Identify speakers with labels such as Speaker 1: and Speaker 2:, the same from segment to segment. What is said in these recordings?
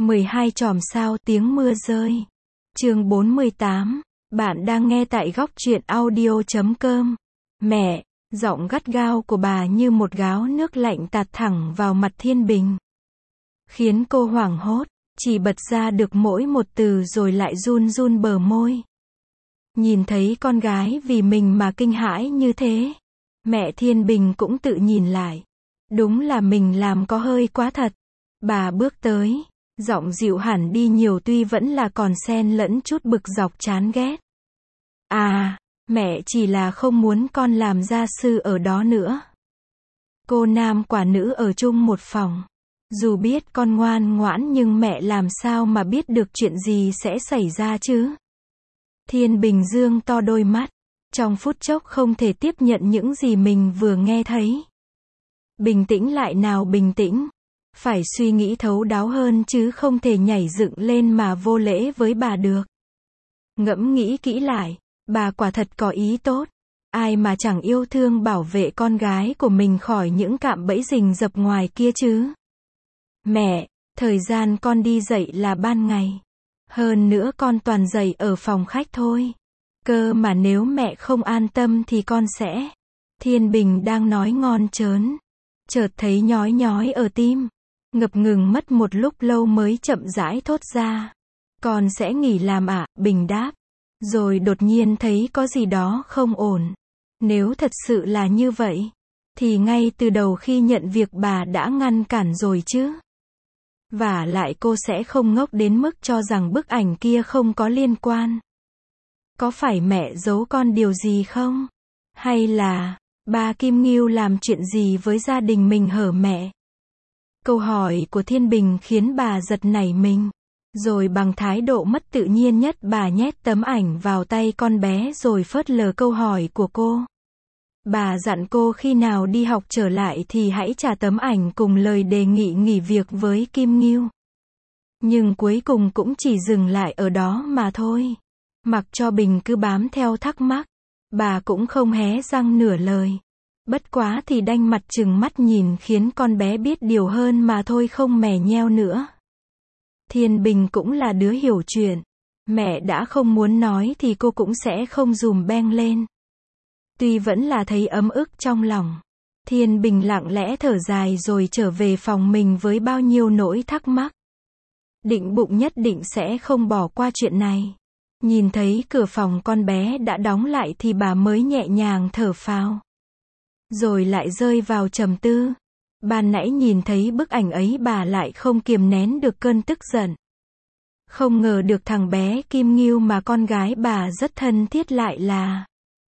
Speaker 1: 12 chòm sao tiếng mưa rơi. Chương 48. Bạn đang nghe tại góc truyện audio.com. Mẹ, giọng gắt gao của bà như một gáo nước lạnh tạt thẳng vào mặt Thiên Bình. Khiến cô hoảng hốt, chỉ bật ra được mỗi một từ rồi lại run run bờ môi. Nhìn thấy con gái vì mình mà kinh hãi như thế, mẹ Thiên Bình cũng tự nhìn lại. Đúng là mình làm có hơi quá thật. Bà bước tới, giọng dịu hẳn đi nhiều tuy vẫn là còn xen lẫn chút bực dọc chán ghét. À, mẹ chỉ là không muốn con làm gia sư ở đó nữa. Cô nam quả nữ ở chung một phòng. Dù biết con ngoan ngoãn nhưng mẹ làm sao mà biết được chuyện gì sẽ xảy ra chứ? Thiên Bình dương to đôi mắt, trong phút chốc không thể tiếp nhận những gì mình vừa nghe thấy. Bình tĩnh lại nào bình tĩnh. Phải suy nghĩ thấu đáo hơn chứ không thể nhảy dựng lên mà vô lễ với bà được. Ngẫm nghĩ kỹ lại, bà quả thật có ý tốt. Ai mà chẳng yêu thương bảo vệ con gái của mình khỏi những cạm bẫy rình rập ngoài kia chứ. Mẹ, thời gian con đi dạy là ban ngày. Hơn nữa con toàn dạy ở phòng khách thôi. Cơ mà nếu mẹ không an tâm thì con sẽ. Thiên Bình đang nói ngon chớn. Chợt thấy nhói nhói ở tim. Ngập ngừng mất một lúc lâu mới chậm rãi thốt ra. Con sẽ nghỉ làm ạ, Bình đáp. Rồi đột nhiên thấy có gì đó không ổn. Nếu thật sự là như vậy, thì ngay từ đầu khi nhận việc bà đã ngăn cản rồi chứ. Vả lại cô sẽ không ngốc đến mức cho rằng bức ảnh kia không có liên quan. Có phải mẹ giấu con điều gì không? Hay là, bà Kim Ngưu làm chuyện gì với gia đình mình hở mẹ? Câu hỏi của Thiên Bình khiến bà giật nảy mình. Rồi bằng thái độ mất tự nhiên nhất bà nhét tấm ảnh vào tay con bé rồi phớt lờ câu hỏi của cô. Bà dặn cô khi nào đi học trở lại thì hãy trả tấm ảnh cùng lời đề nghị nghỉ việc với Kim Ngưu. Nhưng cuối cùng cũng chỉ dừng lại ở đó mà thôi. Mặc cho Bình cứ bám theo thắc mắc, bà cũng không hé răng nửa lời. Bất quá thì đanh mặt trừng mắt nhìn khiến con bé biết điều hơn mà thôi không mè nheo nữa. Thiên Bình cũng là đứa hiểu chuyện. Mẹ đã không muốn nói thì cô cũng sẽ không dùm beng lên. Tuy vẫn là thấy ấm ức trong lòng. Thiên Bình lặng lẽ thở dài rồi trở về phòng mình với bao nhiêu nỗi thắc mắc. Định bụng nhất định sẽ không bỏ qua chuyện này. Nhìn thấy cửa phòng con bé đã đóng lại thì bà mới nhẹ nhàng thở phào. Rồi lại rơi vào trầm tư. Ban nãy nhìn thấy bức ảnh ấy bà lại không kiềm nén được cơn tức giận. Không ngờ được thằng bé Kim Ngưu mà con gái bà rất thân thiết lại là.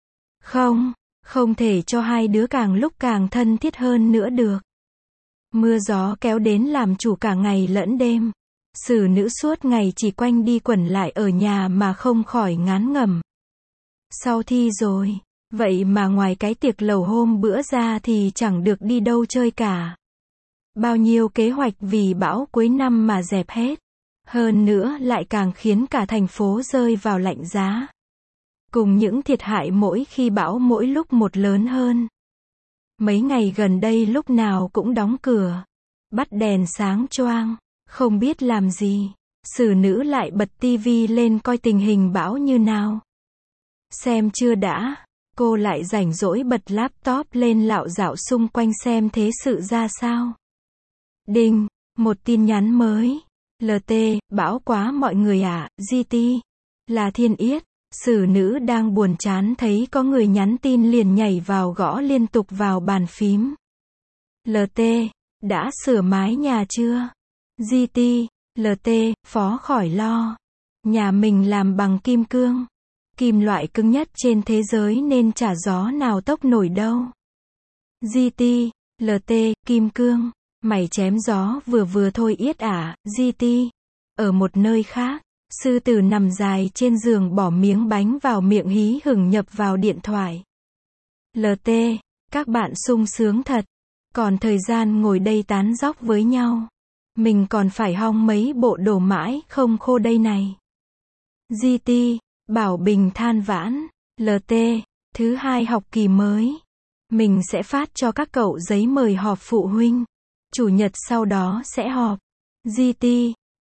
Speaker 1: Không thể cho hai đứa càng lúc càng thân thiết hơn nữa được. Mưa gió kéo đến làm chủ cả ngày lẫn đêm. Xử nữ suốt ngày chỉ quanh đi quẩn lại ở nhà mà không khỏi ngán ngẩm. Sau thi rồi, vậy mà ngoài cái tiệc lầu hôm bữa ra thì chẳng được đi đâu chơi cả. Bao nhiêu kế hoạch vì bão cuối năm mà dẹp hết. Hơn nữa lại càng khiến cả thành phố rơi vào lạnh giá. Cùng những thiệt hại mỗi khi bão mỗi lúc một lớn hơn. Mấy ngày gần đây lúc nào cũng đóng cửa. Bắt đèn sáng choang, không biết làm gì. Xử nữ lại bật tivi lên coi tình hình bão như nào. Xem chưa đã, cô lại rảnh rỗi bật laptop lên lạo dạo xung quanh xem thế sự ra sao. Đinh, một tin nhắn mới. LT, bão quá mọi người ạ, GT. Là Thiên Yết. Xử nữ đang buồn chán thấy có người nhắn tin liền nhảy vào gõ liên tục vào bàn phím. LT, đã sửa mái nhà chưa? GT, LT, phó khỏi lo. Nhà mình làm bằng kim cương. Kim loại cứng nhất trên thế giới nên chả gió nào tốc nổi đâu. GT, LT, kim cương. Mày chém gió vừa vừa thôi Yết à, GT. Ở một nơi khác. Sư tử nằm dài trên giường bỏ miếng bánh vào miệng hí hửng nhập vào điện thoại. LT, các bạn sung sướng thật. Còn thời gian ngồi đây tán dóc với nhau. Mình còn phải hong mấy bộ đồ mãi không khô đây này. GT, Bảo Bình than vãn. LT, thứ hai học kỳ mới. Mình sẽ phát cho các cậu giấy mời họp phụ huynh. Chủ nhật sau đó sẽ họp. GT,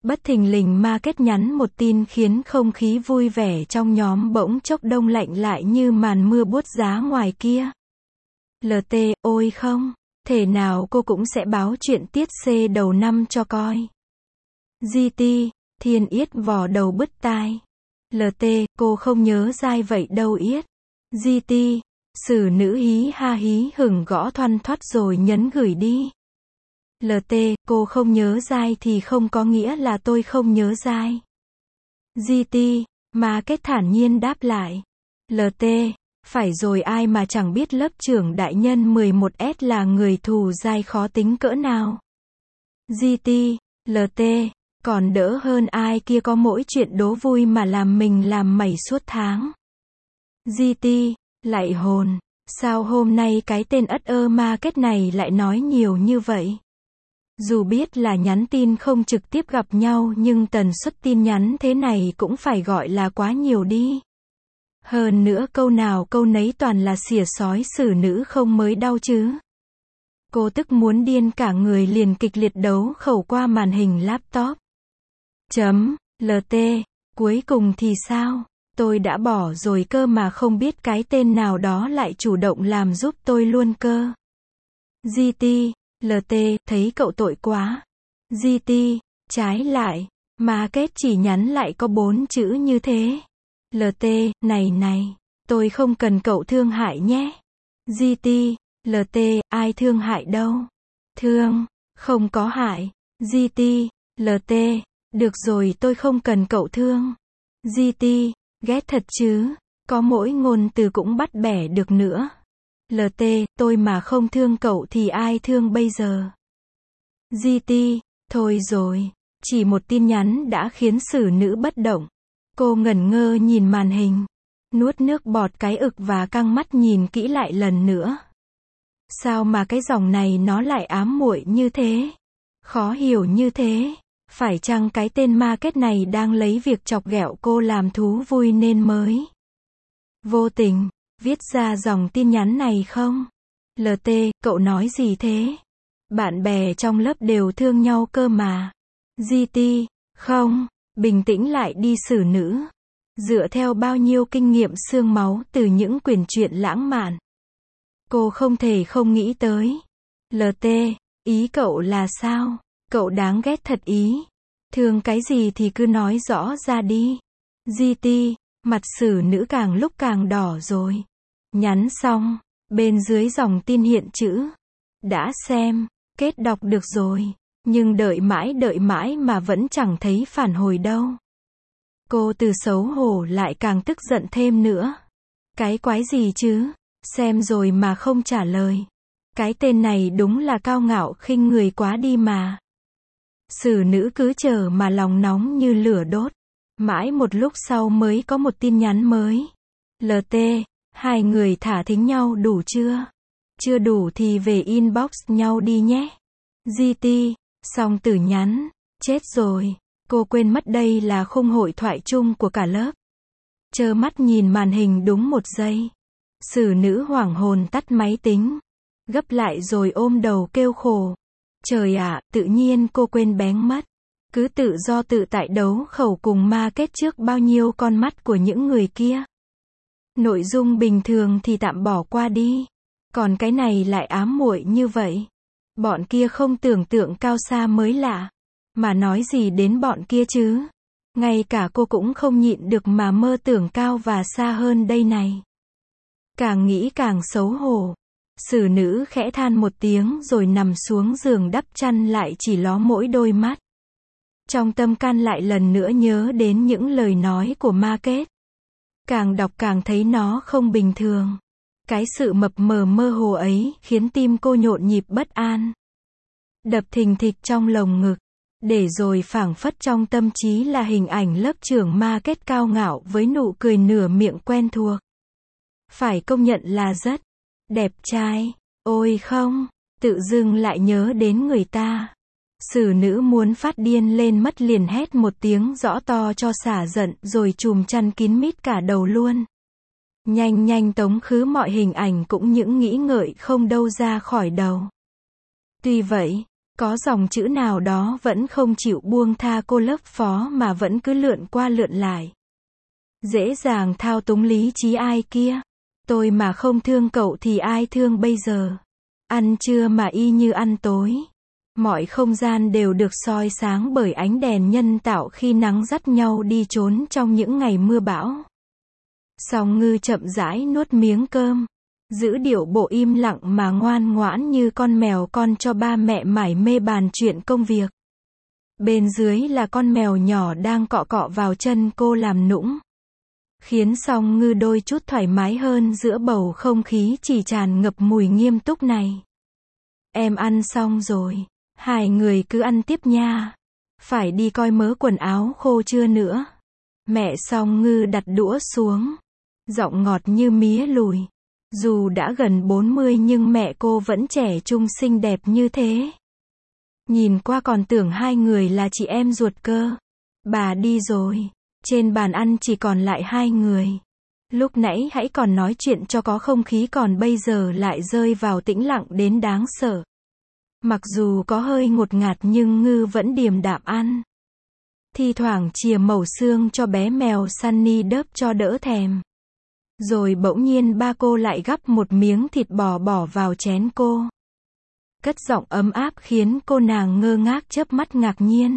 Speaker 1: Bất thình lình Market nhắn một tin khiến không khí vui vẻ trong nhóm bỗng chốc đông lạnh lại như màn mưa buốt giá ngoài kia. LT, ôi không, thể nào cô cũng sẽ báo chuyện tiết C đầu năm cho coi. GT, Thiên Yết vò đầu bứt tai. LT, cô không nhớ dai vậy đâu Yết. GT, Sử nữ hí ha hí hửng gõ thoăn thoắt rồi nhấn gửi đi. LT, cô không nhớ dai thì không có nghĩa là tôi không nhớ dai. GT, Market thản nhiên đáp lại. LT, phải rồi ai mà chẳng biết lớp trưởng đại nhân 11S là người thù dai khó tính cỡ nào. GT, LT, còn đỡ hơn ai kia có mỗi chuyện đố vui mà làm mình làm mẩy suốt tháng. GT, lạy hồn, sao hôm nay cái tên ất ơ Market này lại nói nhiều như vậy? Dù biết là nhắn tin không trực tiếp gặp nhau nhưng tần suất tin nhắn thế này cũng phải gọi là quá nhiều đi. Hơn nữa câu nào câu nấy toàn là xỉa xói xử nữ không mới đau chứ. Cô tức muốn điên cả người liền kịch liệt đấu khẩu qua màn hình laptop. LT, cuối cùng thì sao? Tôi đã bỏ rồi cơ mà không biết cái tên nào đó lại chủ động làm giúp tôi luôn cơ. GT, LT, thấy cậu tội quá. GT, trái lại, Market chỉ nhắn lại có 4 chữ như thế. LT, này, tôi không cần cậu thương hại nhé. GT, LT, ai thương hại đâu. Thương, không có hại. GT, LT, được rồi tôi không cần cậu thương. GT, ghét thật chứ, có mỗi ngôn từ cũng bắt bẻ được nữa. LT, tôi mà không thương cậu thì ai thương bây giờ? GT, thôi rồi, chỉ một tin nhắn đã khiến xử nữ bất động. Cô ngẩn ngơ nhìn màn hình, nuốt nước bọt cái ực và căng mắt nhìn kỹ lại lần nữa. Sao mà cái dòng này nó lại ám muội như thế? Khó hiểu như thế. Phải chăng cái tên Market này đang lấy việc chọc ghẹo cô làm thú vui nên mới vô tình viết ra dòng tin nhắn này không? LT, cậu nói gì thế? Bạn bè trong lớp đều thương nhau cơ mà. GT, không, bình tĩnh lại đi xử nữ. Dựa theo bao nhiêu kinh nghiệm xương máu từ những quyển truyện lãng mạn, cô không thể không nghĩ tới. LT, ý cậu là sao? Cậu đáng ghét thật ý. Thương cái gì thì cứ nói rõ ra đi. GT, mặt xử nữ càng lúc càng đỏ rồi. Nhắn xong, bên dưới dòng tin hiện chữ. Đã xem, kết đọc được rồi. Nhưng đợi mãi mà vẫn chẳng thấy phản hồi đâu. Cô từ xấu hổ lại càng tức giận thêm nữa. Cái quái gì chứ? Xem rồi mà không trả lời. Cái tên này đúng là cao ngạo khinh người quá đi mà. Xử nữ cứ chờ mà lòng nóng như lửa đốt. Mãi một lúc sau mới có một tin nhắn mới. LT, hai người thả thính nhau đủ chưa? Chưa đủ thì về inbox nhau đi nhé. GT, xong tử nhắn. Chết rồi, cô quên mất đây là khung hội thoại chung của cả lớp. Trơ mắt nhìn màn hình đúng một giây. Xử nữ hoảng hồn tắt máy tính. Gấp lại rồi ôm đầu kêu khổ. Trời ạ, tự nhiên cô quên béng mất. Cứ tự do tự tại đấu khẩu cùng Market trước bao nhiêu con mắt của những người kia. Nội dung bình thường thì tạm bỏ qua đi. Còn cái này lại ám muội như vậy. Bọn kia không tưởng tượng cao xa mới lạ. Mà nói gì đến bọn kia chứ? Ngay cả cô cũng không nhịn được mà mơ tưởng cao và xa hơn đây này. Càng nghĩ càng xấu hổ. Xử nữ khẽ than một tiếng rồi nằm xuống giường đắp chăn lại chỉ ló mỗi đôi mắt. Trong tâm can lại lần nữa nhớ đến những lời nói của Market. Càng đọc càng thấy nó không bình thường. Cái sự mập mờ mơ hồ ấy khiến tim cô nhộn nhịp bất an. Đập thình thịch trong lồng ngực. Để rồi phảng phất trong tâm trí là hình ảnh lớp trưởng Market cao ngạo với nụ cười nửa miệng quen thuộc. Phải công nhận là rất đẹp trai. Ôi không, tự dưng lại nhớ đến người ta. Xử nữ muốn phát điên lên mất liền hét một tiếng rõ to cho xả giận rồi chùm chăn kín mít cả đầu luôn. Nhanh tống khứ mọi hình ảnh cũng những nghĩ ngợi không đâu ra khỏi đầu. Tuy vậy, Có dòng chữ nào đó vẫn không chịu buông tha cô lớp phó mà vẫn cứ lượn qua lượn lại. Dễ dàng thao túng lý trí ai kia. Tôi mà không thương cậu thì ai thương bây giờ. Ăn trưa mà y như ăn tối. Mọi không gian đều được soi sáng bởi ánh đèn nhân tạo khi nắng dắt nhau đi trốn trong những ngày mưa bão. Song Ngư chậm rãi nuốt miếng cơm, giữ điệu bộ im lặng mà ngoan ngoãn như con mèo con cho ba mẹ mải mê bàn chuyện công việc. Bên dưới là con mèo nhỏ đang cọ cọ vào chân cô làm nũng. Khiến Song Ngư đôi chút thoải mái hơn giữa bầu không khí chỉ tràn ngập mùi nghiêm túc này. Em ăn xong rồi. Hai người cứ ăn tiếp nha. Phải đi coi mớ quần áo khô chưa nữa. Mẹ Song Ngư đặt đũa xuống. Giọng ngọt như mía lùi. Dù đã gần 40 nhưng mẹ cô vẫn trẻ trung xinh đẹp như thế. Nhìn qua còn tưởng hai người là chị em ruột cơ. Bà đi rồi. Trên bàn ăn chỉ còn lại hai người. Lúc nãy hãy còn nói chuyện cho có không khí còn bây giờ lại rơi vào tĩnh lặng đến đáng sợ. Mặc dù có hơi ngột ngạt nhưng Ngư vẫn điềm đạm ăn. Thi thoảng chìa mẩu xương cho bé mèo Sunny đớp cho đỡ thèm. Rồi bỗng nhiên ba cô lại gắp một miếng thịt bò bỏ vào chén cô. Cất giọng ấm áp khiến cô nàng ngơ ngác chớp mắt ngạc nhiên.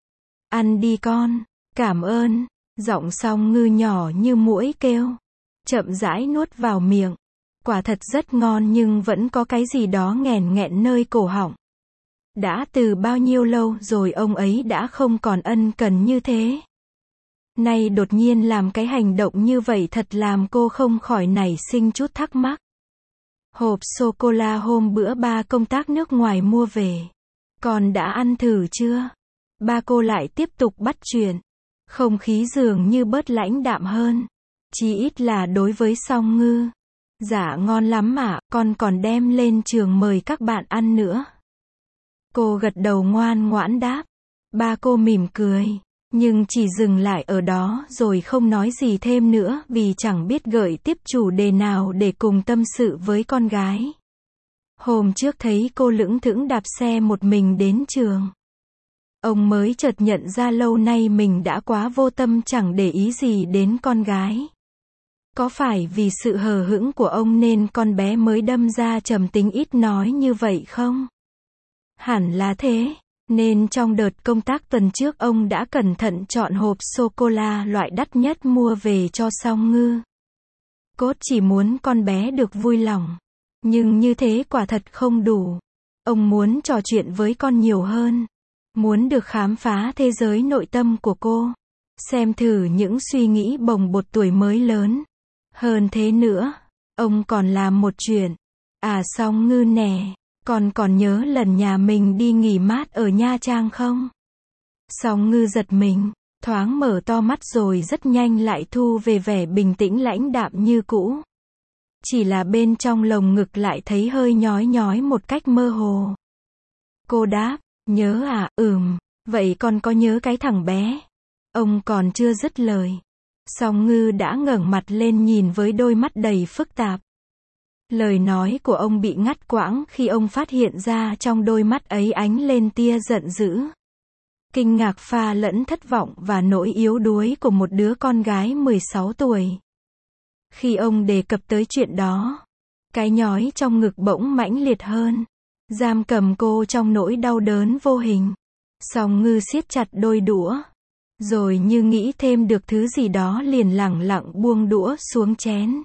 Speaker 1: Ăn đi con, cảm ơn. Giọng Song Ngư nhỏ như muỗi kêu. Chậm rãi nuốt vào miệng. Quả thật rất ngon nhưng vẫn có cái gì đó nghẹn nghẹn nơi cổ họng. Đã từ bao nhiêu lâu rồi ông ấy đã không còn ân cần như thế. Nay đột nhiên làm cái hành động như vậy thật làm cô không khỏi nảy sinh chút thắc mắc. Hộp sô-cô-la hôm bữa ba công tác nước ngoài mua về. Con đã ăn thử chưa? Ba cô lại tiếp tục bắt chuyện. Không khí dường như bớt lãnh đạm hơn. Chí ít là đối với Song Ngư. Dạ ngon lắm ạ, con còn đem lên trường mời các bạn ăn nữa. Cô gật đầu ngoan ngoãn đáp. Ba cô mỉm cười, nhưng chỉ dừng lại ở đó rồi không nói gì thêm nữa vì chẳng biết gợi tiếp chủ đề nào để cùng tâm sự với con gái. Hôm trước thấy cô lững thững đạp xe một mình đến trường. Ông mới chợt nhận ra lâu nay mình đã quá vô tâm chẳng để ý gì đến con gái. Có phải vì sự hờ hững của ông nên con bé mới đâm ra trầm tính ít nói như vậy không? Hẳn là thế, nên trong đợt công tác tuần trước ông đã cẩn thận chọn hộp sô-cô-la loại đắt nhất mua về cho Song Ngư. Cốt chỉ muốn con bé được vui lòng. Nhưng như thế quả thật không đủ. Ông muốn trò chuyện với con nhiều hơn. Muốn được khám phá thế giới nội tâm của cô. Xem thử những suy nghĩ bồng bột tuổi mới lớn. Hơn thế nữa, ông còn làm một chuyện. À Song Ngư nè, con còn nhớ lần nhà mình đi nghỉ mát ở Nha Trang không? Song Ngư giật mình, thoáng mở to mắt rồi rất nhanh lại thu về vẻ bình tĩnh lãnh đạm như cũ. Chỉ là bên trong lồng ngực lại thấy hơi nhói nhói một cách mơ hồ. Cô đáp, nhớ à, vậy con có nhớ cái thằng bé? Ông còn chưa dứt lời. Song Ngư đã ngẩng mặt lên nhìn với đôi mắt đầy phức tạp. Lời nói của ông bị ngắt quãng khi ông phát hiện ra trong đôi mắt ấy ánh lên tia giận dữ. Kinh ngạc pha lẫn thất vọng và nỗi yếu đuối của một đứa con gái 16 tuổi. Khi ông đề cập tới chuyện đó, cái nhói trong ngực bỗng mãnh liệt hơn, giam cầm cô trong nỗi đau đớn vô hình. Song Ngư siết chặt đôi đũa, rồi như nghĩ thêm được thứ gì đó liền lẳng lặng buông đũa xuống chén.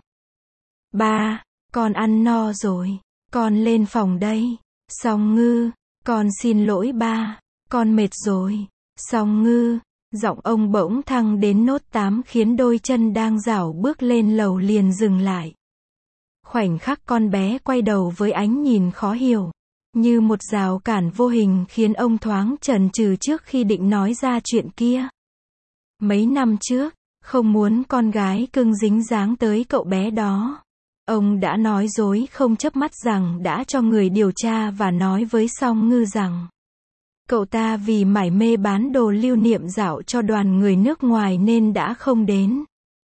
Speaker 1: Ba, con ăn no rồi, con lên phòng đây. Song Ngư, con xin lỗi ba, con mệt rồi. Song Ngư, giọng ông bỗng thăng đến nốt 8 khiến đôi chân đang rảo bước lên lầu liền dừng lại. Khoảnh khắc con bé quay đầu với ánh nhìn khó hiểu, như một rào cản vô hình khiến ông thoáng chần chừ trước khi định nói ra chuyện kia. Mấy năm trước, không muốn con gái cưng dính dáng tới cậu bé đó. Ông đã nói dối không chớp mắt rằng đã cho người điều tra và nói với Song Ngư rằng cậu ta vì mải mê bán đồ lưu niệm dạo cho đoàn người nước ngoài nên đã không đến.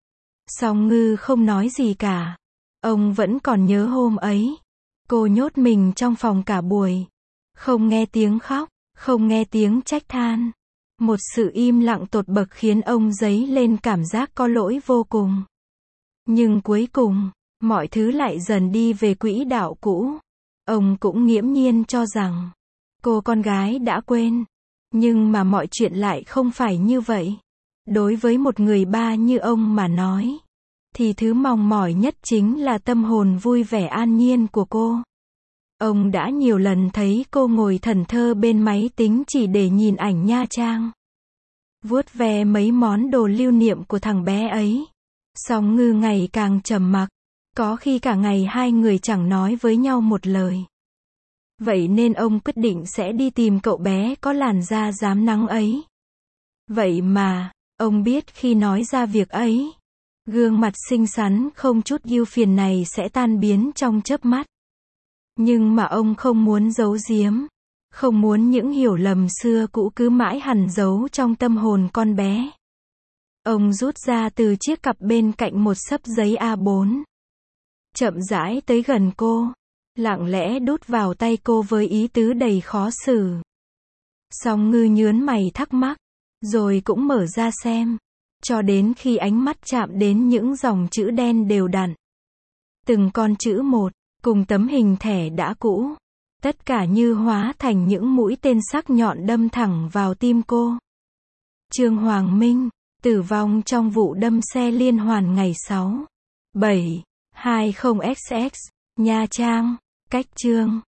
Speaker 1: Song Ngư không nói gì cả. Ông vẫn còn nhớ hôm ấy. Cô nhốt mình trong phòng cả buổi. Không nghe tiếng khóc, không nghe tiếng trách than. Một sự im lặng tột bậc khiến ông dấy lên cảm giác có lỗi vô cùng. Nhưng cuối cùng, mọi thứ lại dần đi về quỹ đạo cũ. Ông cũng nghiễm nhiên cho rằng, cô con gái đã quên. Nhưng mà mọi chuyện lại không phải như vậy. Đối với một người ba như ông mà nói, thì thứ mong mỏi nhất chính là tâm hồn vui vẻ an nhiên của cô. Ông đã nhiều lần thấy cô ngồi thẫn thờ bên máy tính chỉ để nhìn ảnh nha trang. Vuốt ve mấy món đồ lưu niệm của thằng bé ấy. Song Ngư ngày càng trầm mặc. Có khi cả ngày hai người chẳng nói với nhau một lời. Vậy nên ông quyết định sẽ đi tìm cậu bé có làn da rám nắng ấy. Vậy mà, ông biết khi nói ra việc ấy, gương mặt xinh xắn không chút ưu phiền này sẽ tan biến trong chớp mắt. Nhưng mà ông không muốn giấu giếm, không muốn những hiểu lầm xưa cũ cứ mãi hằn dấu trong tâm hồn con bé. Ông rút ra từ chiếc cặp bên cạnh một xấp giấy A4. Chậm rãi tới gần cô, lặng lẽ đút vào tay cô với ý tứ đầy khó xử. Song Ngư nhớn mày thắc mắc, rồi cũng mở ra xem, cho đến khi ánh mắt chạm đến những dòng chữ đen đều đặn. Từng con chữ một, cùng tấm hình thẻ đã cũ. Tất cả như hóa thành những mũi tên sắc nhọn đâm thẳng vào tim cô. Trương Hoàng Minh, tử vong trong vụ đâm xe liên hoàn ngày 6/7/20XX, Nha Trang. Cách Trương